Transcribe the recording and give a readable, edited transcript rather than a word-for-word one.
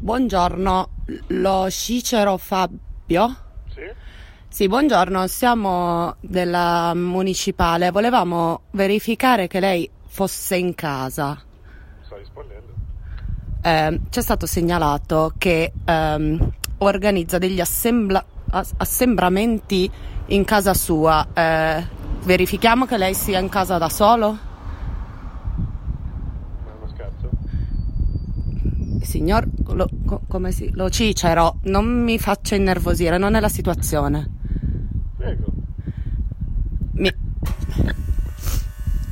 Buongiorno, lo Cicero Fabio? Sì? Sì, buongiorno, siamo della municipale, volevamo verificare che lei fosse in casa. Sta rispondendo? C'è stato segnalato che organizza degli assembramenti in casa sua. Verifichiamo che lei sia in casa da solo? Ma è uno scherzo? Signor, lo Cicero, non mi faccia innervosire, non è la situazione.